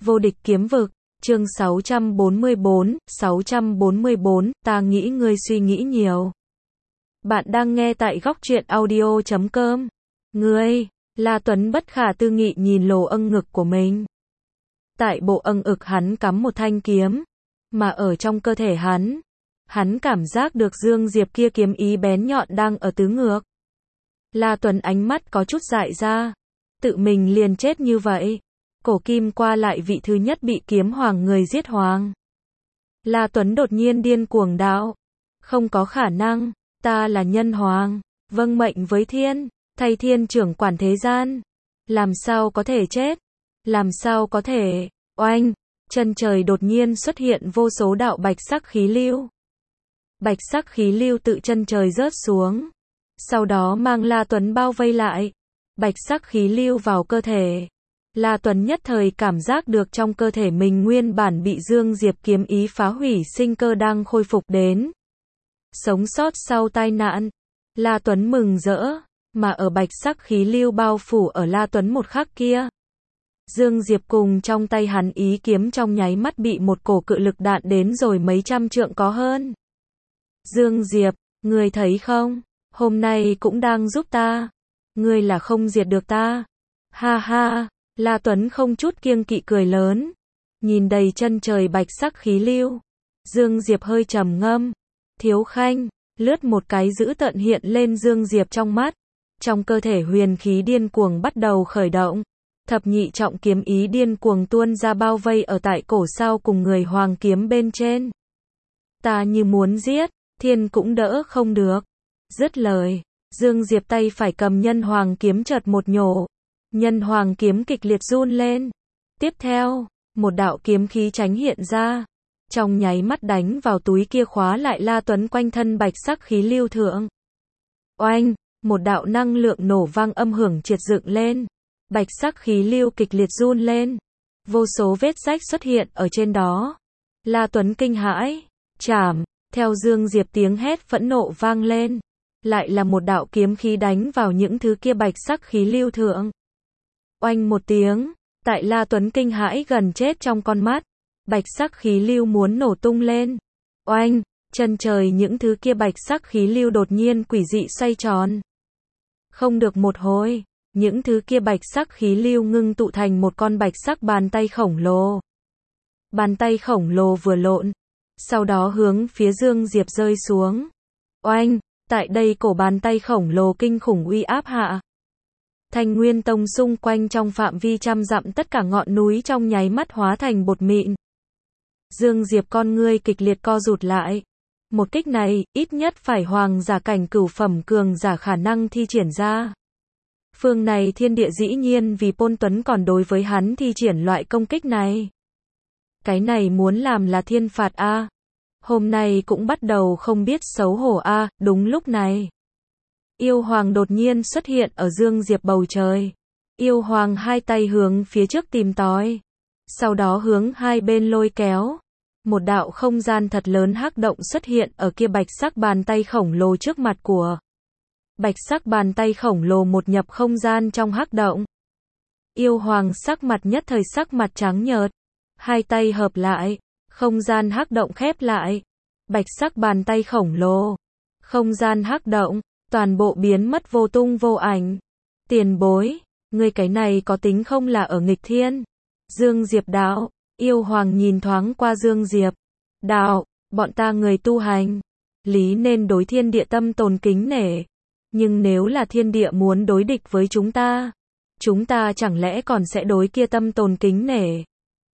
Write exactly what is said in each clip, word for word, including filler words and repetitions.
Vô địch kiếm vực, chương sáu trăm bốn mươi bốn, sáu trăm bốn mươi bốn, ta nghĩ ngươi suy nghĩ nhiều. Bạn đang nghe tại góc truyện audio chấm com. Ngươi, La Tuấn bất khả tư nghị nhìn lồ âng ngực của mình. Tại bộ âng ực hắn cắm một thanh kiếm, mà ở trong cơ thể hắn, hắn cảm giác được Dương Diệp kia kiếm ý bén nhọn đang ở tứ ngược. La Tuấn ánh mắt có chút dại ra, tự mình liền chết như vậy. Cổ kim qua lại vị thứ nhất bị kiếm hoàng người giết hoàng. La Tuấn đột nhiên điên cuồng đạo. Không có khả năng, ta là nhân hoàng, vâng mệnh với thiên, thay thiên trưởng quản thế gian. Làm sao có thể chết? Làm sao có thể? Oanh! Chân trời đột nhiên xuất hiện vô số đạo bạch sắc khí lưu. Bạch sắc khí lưu tự chân trời rớt xuống. Sau đó mang La Tuấn bao vây lại. Bạch sắc khí lưu vào cơ thể. La Tuấn nhất thời cảm giác được trong cơ thể mình nguyên bản bị Dương Diệp kiếm ý phá hủy sinh cơ đang khôi phục đến. Sống sót sau tai nạn. La Tuấn mừng rỡ, mà ở bạch sắc khí lưu bao phủ ở La Tuấn một khắc kia. Dương Diệp cùng trong tay hắn ý kiếm trong nháy mắt bị một cổ cự lực đạn đến rồi mấy trăm trượng có hơn. Dương Diệp, ngươi thấy không? Hôm nay cũng đang giúp ta. Ngươi là không diệt được ta. Ha ha. La Tuấn không chút kiêng kỵ cười lớn. Nhìn đầy chân trời bạch sắc khí lưu. Dương Diệp hơi trầm ngâm. Thiếu khanh, lướt một cái dữ tợn hiện lên Dương Diệp trong mắt. Trong cơ thể huyền khí điên cuồng bắt đầu khởi động. Thập nhị trọng kiếm ý điên cuồng tuôn ra bao vây ở tại cổ sao cùng người hoàng kiếm bên trên. Ta như muốn giết, thiên cũng đỡ không được. Dứt lời, Dương Diệp tay phải cầm nhân hoàng kiếm chợt một nhổ. Nhân hoàng kiếm kịch liệt run lên. Tiếp theo, một đạo kiếm khí tránh hiện ra. Trong nháy mắt đánh vào túi kia khóa lại La Tuấn quanh thân bạch sắc khí lưu thượng. Oanh, một đạo năng lượng nổ vang âm hưởng triệt dựng lên. Bạch sắc khí lưu kịch liệt run lên. Vô số vết rách xuất hiện ở trên đó. La Tuấn kinh hãi. Chảm, theo Dương Diệp tiếng hét phẫn nộ vang lên. Lại là một đạo kiếm khí đánh vào những thứ kia bạch sắc khí lưu thượng. Oanh một tiếng, tại La Tuấn kinh hãi gần chết trong con mắt, bạch sắc khí lưu muốn nổ tung lên. Oanh, chân trời những thứ kia bạch sắc khí lưu đột nhiên quỷ dị xoay tròn. Không được một hồi, những thứ kia bạch sắc khí lưu ngưng tụ thành một con bạch sắc bàn tay khổng lồ. Bàn tay khổng lồ vừa lộn, sau đó hướng phía Dương Diệp rơi xuống. Oanh, tại đây cổ bàn tay khổng lồ kinh khủng uy áp hạ. Thanh Nguyên Tông xung quanh trong phạm vi trăm dặm tất cả ngọn núi trong nháy mắt hóa thành bột mịn. Dương Diệp con ngươi kịch liệt co rụt lại. Một kích này, ít nhất phải hoàng giả cảnh cửu phẩm cường giả khả năng thi triển ra. Phương này thiên địa dĩ nhiên vì Pôn Tuấn còn đối với hắn thi triển loại công kích này. Cái này muốn làm là thiên phạt a. Hôm nay cũng bắt đầu không biết xấu hổ a, đúng lúc này. Yêu Hoàng đột nhiên xuất hiện ở Dương Diệp bầu trời. Yêu Hoàng hai tay hướng phía trước tìm tòi. Sau đó hướng hai bên lôi kéo. Một đạo không gian thật lớn hắc động xuất hiện ở kia bạch sắc bàn tay khổng lồ trước mặt của. Bạch sắc bàn tay khổng lồ một nhập không gian trong hắc động. Yêu Hoàng sắc mặt nhất thời sắc mặt trắng nhợt. Hai tay hợp lại. Không gian hắc động khép lại. Bạch sắc bàn tay khổng lồ. Không gian hắc động. Toàn bộ biến mất vô tung vô ảnh. Tiền bối, ngươi cái này có tính không là ở nghịch thiên? Dương Diệp đạo, Yêu Hoàng nhìn thoáng qua Dương Diệp. Đạo, bọn ta người tu hành, lý nên đối thiên địa tâm tồn kính nể. Nhưng nếu là thiên địa muốn đối địch với chúng ta, chúng ta chẳng lẽ còn sẽ đối kia tâm tồn kính nể?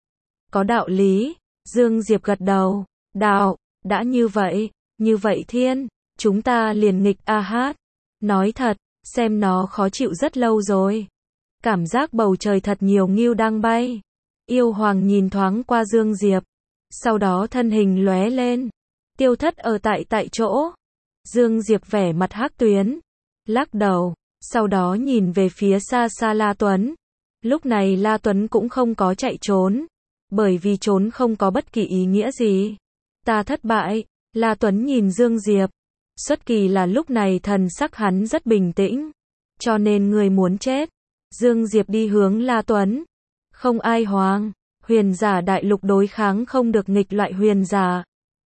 Có đạo lý, Dương Diệp gật đầu. Đạo, đã như vậy, như vậy thiên. Chúng ta liền nghịch a hát. Nói thật, xem nó khó chịu rất lâu rồi. Cảm giác bầu trời thật nhiều ngưu đang bay. Yêu Hoàng nhìn thoáng qua Dương Diệp. Sau đó thân hình lóe lên. Tiêu thất ở tại tại chỗ. Dương Diệp vẻ mặt hắc tuyến. Lắc đầu. Sau đó nhìn về phía xa xa La Tuấn. Lúc này La Tuấn cũng không có chạy trốn. Bởi vì trốn không có bất kỳ ý nghĩa gì. Ta thất bại. La Tuấn nhìn Dương Diệp. Xuất kỳ là lúc này thần sắc hắn rất bình tĩnh. Cho nên người muốn chết. Dương Diệp đi hướng La Tuấn. Không ai hoàng. Huyền giả đại lục đối kháng không được nghịch loại huyền giả.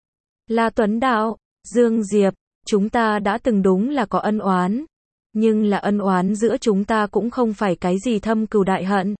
La Tuấn đạo, Dương Diệp, chúng ta đã từng đúng là có ân oán. Nhưng là ân oán giữa chúng ta cũng không phải cái gì thâm cừu đại hận.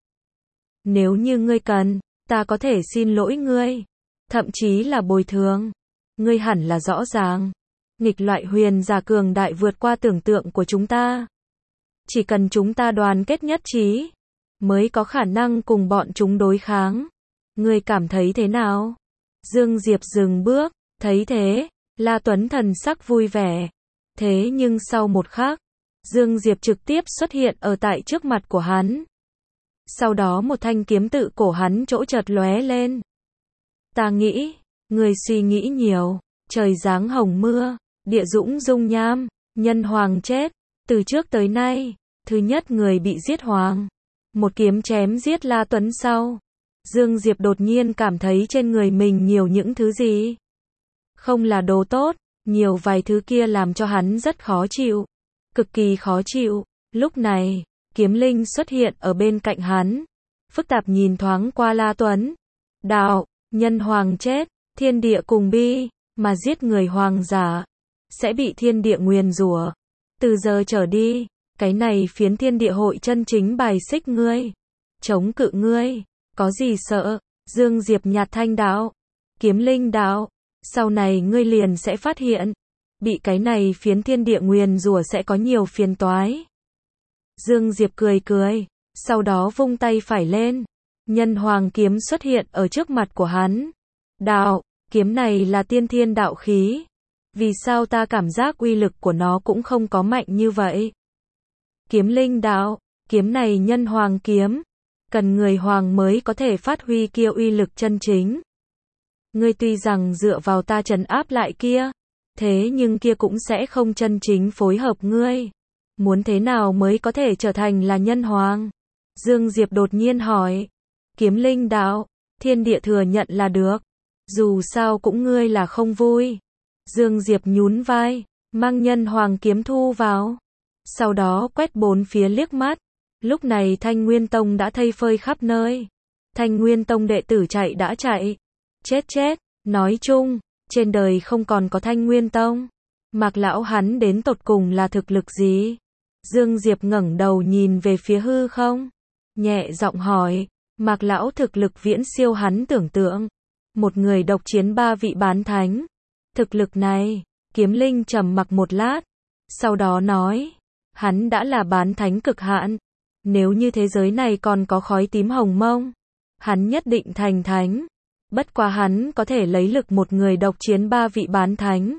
Nếu như ngươi cần, ta có thể xin lỗi ngươi. Thậm chí là bồi thường. Ngươi hẳn là rõ ràng. Nghịch loại huyền giả cường đại vượt qua tưởng tượng của chúng ta. Chỉ cần chúng ta đoàn kết nhất trí, mới có khả năng cùng bọn chúng đối kháng. Ngươi cảm thấy thế nào? Dương Diệp dừng bước, thấy thế, La Tuấn thần sắc vui vẻ. Thế nhưng sau một khắc, Dương Diệp trực tiếp xuất hiện ở tại trước mặt của hắn. Sau đó một thanh kiếm tự cổ hắn chỗ chợt lóe lên. Ta nghĩ, ngươi suy nghĩ nhiều, trời giáng hồng mưa, địa dũng dung nham, nhân hoàng chết, từ trước tới nay, thứ nhất người bị giết hoàng. Một kiếm chém giết La Tuấn sau. Dương Diệp đột nhiên cảm thấy trên người mình nhiều những thứ gì. Không là đồ tốt, nhiều vài thứ kia làm cho hắn rất khó chịu. Cực kỳ khó chịu. Lúc này, kiếm linh xuất hiện ở bên cạnh hắn. Phức tạp nhìn thoáng qua La Tuấn. Đạo, nhân hoàng chết, thiên địa cùng bi, mà giết người hoàng giả, sẽ bị thiên địa nguyền rủa. Từ giờ trở đi, cái này phiến thiên địa hội chân chính bài xích ngươi. Chống cự ngươi, có gì sợ? Dương Diệp nhạt thanh đạo. Kiếm linh đạo, sau này ngươi liền sẽ phát hiện, bị cái này phiến thiên địa nguyền rủa sẽ có nhiều phiền toái. Dương Diệp cười cười, sau đó vung tay phải lên. Nhân hoàng kiếm xuất hiện ở trước mặt của hắn. Đạo, kiếm này là tiên thiên đạo khí. Vì sao ta cảm giác uy lực của nó cũng không có mạnh như vậy? Kiếm linh đạo, kiếm này nhân hoàng kiếm. Cần người hoàng mới có thể phát huy kia uy lực chân chính. Ngươi tuy rằng dựa vào ta trấn áp lại kia, thế nhưng kia cũng sẽ không chân chính phối hợp ngươi. Muốn thế nào mới có thể trở thành là nhân hoàng? Dương Diệp đột nhiên hỏi. Kiếm linh đạo, thiên địa thừa nhận là được. Dù sao cũng ngươi là không vui. Dương Diệp nhún vai, mang nhân hoàng kiếm thu vào. Sau đó quét bốn phía liếc mắt. Lúc này Thanh Nguyên Tông đã thây phơi khắp nơi. Thanh Nguyên Tông đệ tử chạy đã chạy. Chết chết, nói chung, trên đời không còn có Thanh Nguyên Tông. Mạc lão hắn đến tột cùng là thực lực gì? Dương Diệp ngẩng đầu nhìn về phía hư không. Nhẹ giọng hỏi, Mạc lão thực lực viễn siêu hắn tưởng tượng. Một người độc chiến ba vị bán thánh. Thực lực này, kiếm linh trầm mặc một lát. Sau đó nói, hắn đã là bán thánh cực hạn. Nếu như thế giới này còn có khói tím hồng mông, hắn nhất định thành thánh. Bất quá hắn có thể lấy lực một người độc chiến ba vị bán thánh.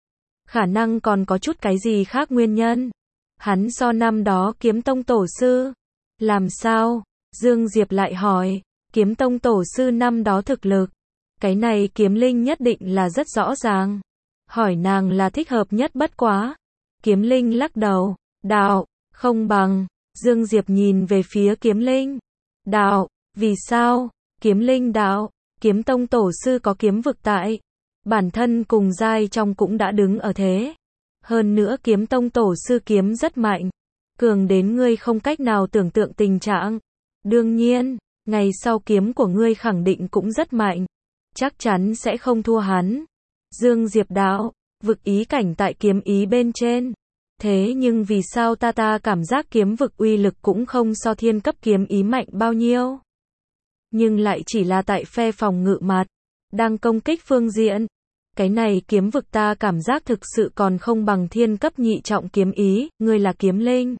Khả năng còn có chút cái gì khác nguyên nhân. Hắn so năm đó kiếm tông tổ sư. Làm sao? Dương Diệp lại hỏi, kiếm tông tổ sư năm đó thực lực. Cái này kiếm linh nhất định là rất rõ ràng. Hỏi nàng là thích hợp nhất bất quá. Kiếm linh lắc đầu, đạo, không bằng. Dương Diệp nhìn về phía kiếm linh. Đạo, vì sao? Kiếm linh đạo, kiếm tông tổ sư có kiếm vực tại. Bản thân cùng giai trong cũng đã đứng ở thế. Hơn nữa kiếm tông tổ sư kiếm rất mạnh. Cường đến ngươi không cách nào tưởng tượng tình trạng. Đương nhiên, ngày sau kiếm của ngươi khẳng định cũng rất mạnh. Chắc chắn sẽ không thua hắn. Dương Diệp đạo, vực ý cảnh tại kiếm ý bên trên. Thế nhưng vì sao ta ta cảm giác kiếm vực uy lực cũng không so thiên cấp kiếm ý mạnh bao nhiêu. Nhưng lại chỉ là tại phe phòng ngự mặt. Đang công kích phương diện. Cái này kiếm vực ta cảm giác thực sự còn không bằng thiên cấp nhị trọng kiếm ý. Ngươi là kiếm linh.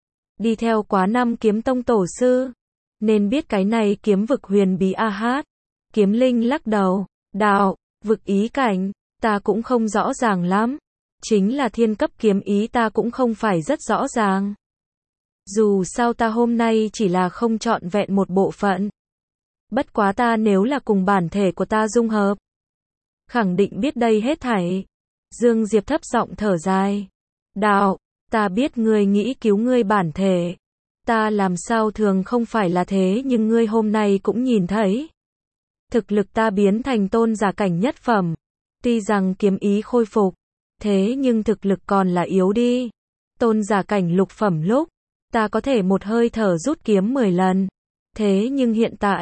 Đi theo quá năm kiếm tông tổ sư. Nên biết cái này kiếm vực huyền bí a hát. Kiếm linh lắc đầu. Đạo, vực ý cảnh. Ta cũng không rõ ràng lắm. Chính là thiên cấp kiếm ý ta cũng không phải rất rõ ràng. Dù sao ta hôm nay chỉ là không trọn vẹn một bộ phận. Bất quá ta nếu là cùng bản thể của ta dung hợp, khẳng định biết đây hết thảy. Dương Diệp thấp giọng thở dài. Đạo, ta biết ngươi nghĩ cứu ngươi bản thể. Ta làm sao thường không phải là thế nhưng ngươi hôm nay cũng nhìn thấy. Thực lực ta biến thành tôn giả cảnh nhất phẩm. Tuy rằng kiếm ý khôi phục. Thế nhưng thực lực còn là yếu đi. Tôn giả cảnh lục phẩm lúc, ta có thể một hơi thở rút kiếm mười lần. Thế nhưng hiện tại,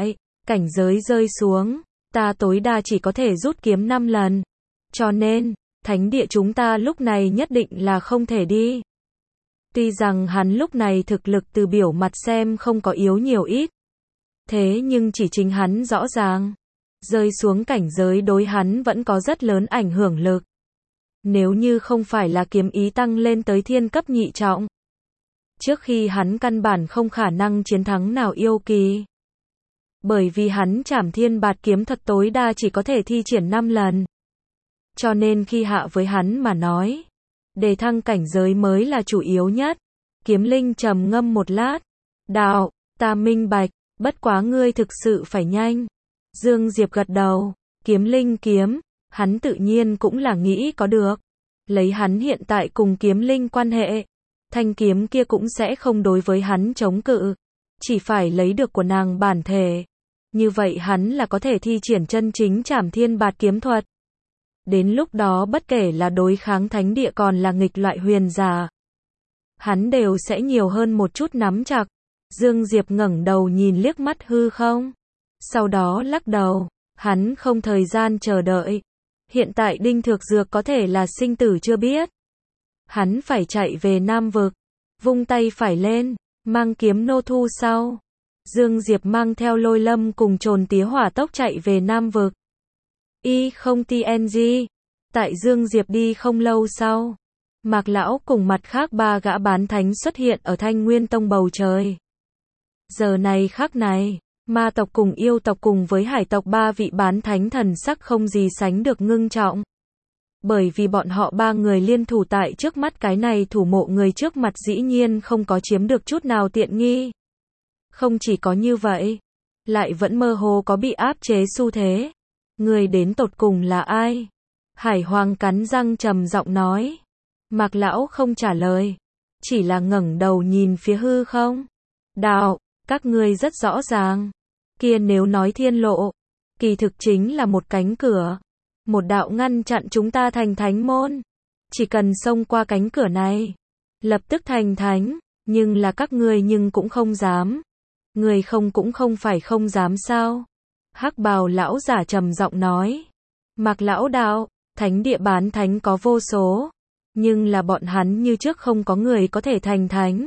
cảnh giới rơi xuống, ta tối đa chỉ có thể rút kiếm năm lần. Cho nên, thánh địa chúng ta lúc này nhất định là không thể đi. Tuy rằng hắn lúc này thực lực từ biểu mặt xem không có yếu nhiều ít. Thế nhưng chỉ chính hắn rõ ràng, rơi xuống cảnh giới đối hắn vẫn có rất lớn ảnh hưởng lực. Nếu như không phải là kiếm ý tăng lên tới thiên cấp nhị trọng, trước khi hắn căn bản không khả năng chiến thắng nào yêu kỳ. Bởi vì hắn Trảm Thiên Bạt kiếm thuật tối đa chỉ có thể thi triển năm lần. Cho nên khi hạ với hắn mà nói, đề thăng cảnh giới mới là chủ yếu nhất. Kiếm Linh trầm ngâm một lát. Đạo, ta minh bạch, bất quá ngươi thực sự phải nhanh. Dương Diệp gật đầu, Kiếm Linh kiếm, hắn tự nhiên cũng là nghĩ có được. Lấy hắn hiện tại cùng Kiếm Linh quan hệ, thanh kiếm kia cũng sẽ không đối với hắn chống cự. Chỉ phải lấy được của nàng bản thể. Như vậy hắn là có thể thi triển chân chính Trảm Thiên Bạt kiếm thuật. Đến lúc đó bất kể là đối kháng thánh địa còn là nghịch loại huyền giả, hắn đều sẽ nhiều hơn một chút nắm chặt. Dương Diệp ngẩng đầu nhìn liếc mắt hư không. Sau đó lắc đầu, hắn không thời gian chờ đợi. Hiện tại Đinh Thược Dược có thể là sinh tử chưa biết. Hắn phải chạy về Nam Vực, vung tay phải lên, mang kiếm nô thu sau. Dương Diệp mang theo Lôi Lâm cùng Trồn Tía hỏa tốc chạy về Nam Vực. Y không tê en giê. Tại Dương Diệp đi không lâu sau, Mạc Lão cùng mặt khác ba gã bán thánh xuất hiện ở Thanh Nguyên Tông bầu trời. Giờ này khắc này, ma tộc cùng yêu tộc cùng với hải tộc ba vị bán thánh thần sắc không gì sánh được ngưng trọng. Bởi vì bọn họ ba người liên thủ tại trước mắt cái này thủ mộ người trước mặt dĩ nhiên không có chiếm được chút nào tiện nghi. Không chỉ có như vậy, lại vẫn mơ hồ có bị áp chế xu thế. Người đến tột cùng là ai? Hải Hoàng cắn răng trầm giọng nói. Mạc Lão không trả lời, chỉ là ngẩng đầu nhìn phía hư không. Đạo, các ngươi rất rõ ràng. Kia nếu nói thiên lộ, kỳ thực chính là một cánh cửa. Một đạo ngăn chặn chúng ta thành thánh môn. Chỉ cần xông qua cánh cửa này, lập tức thành thánh. Nhưng là các ngươi nhưng cũng không dám. Người không cũng không phải không dám sao? Hắc bào lão giả trầm giọng nói. Mạc Lão đạo, thánh địa bán thánh có vô số. Nhưng là bọn hắn như trước không có người có thể thành thánh.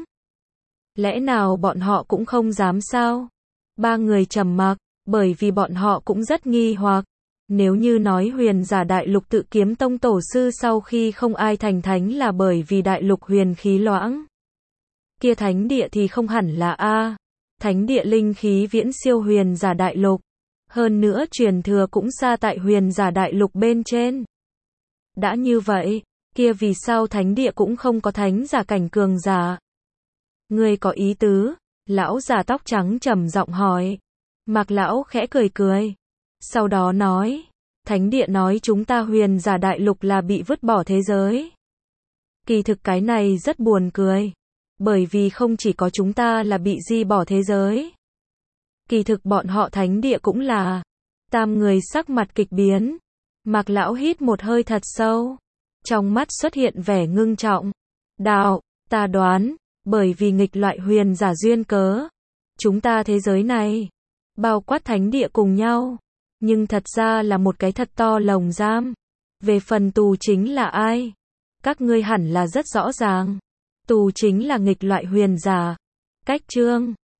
Lẽ nào bọn họ cũng không dám sao? Ba người trầm mặc, bởi vì bọn họ cũng rất nghi hoặc. Nếu như nói huyền giả đại lục tự kiếm tông tổ sư sau khi không ai thành thánh là bởi vì đại lục huyền khí loãng. Kia thánh địa thì không hẳn là A. Thánh địa linh khí viễn siêu huyền giả đại lục. Hơn nữa truyền thừa cũng xa tại huyền giả đại lục bên trên. Đã như vậy, kia vì sao thánh địa cũng không có thánh giả cảnh cường giả? Ngươi có ý tứ? Lão già tóc trắng trầm giọng hỏi. Mạc Lão khẽ cười cười. Sau đó nói, thánh địa nói chúng ta huyền giả đại lục là bị vứt bỏ thế giới. Kỳ thực cái này rất buồn cười. Bởi vì không chỉ có chúng ta là bị di bỏ thế giới. Kỳ thực bọn họ thánh địa cũng là. Tam người sắc mặt kịch biến. Mạc Lão hít một hơi thật sâu. Trong mắt xuất hiện vẻ ngưng trọng. Đạo, ta đoán, bởi vì nghịch loại huyền giả duyên cớ. Chúng ta thế giới này, bao quát thánh địa cùng nhau. Nhưng thật ra là một cái thật to lồng giam. Về phần tù chính là ai? Các ngươi hẳn là rất rõ ràng. Tù chính là nghịch loại huyền giả. Cách chương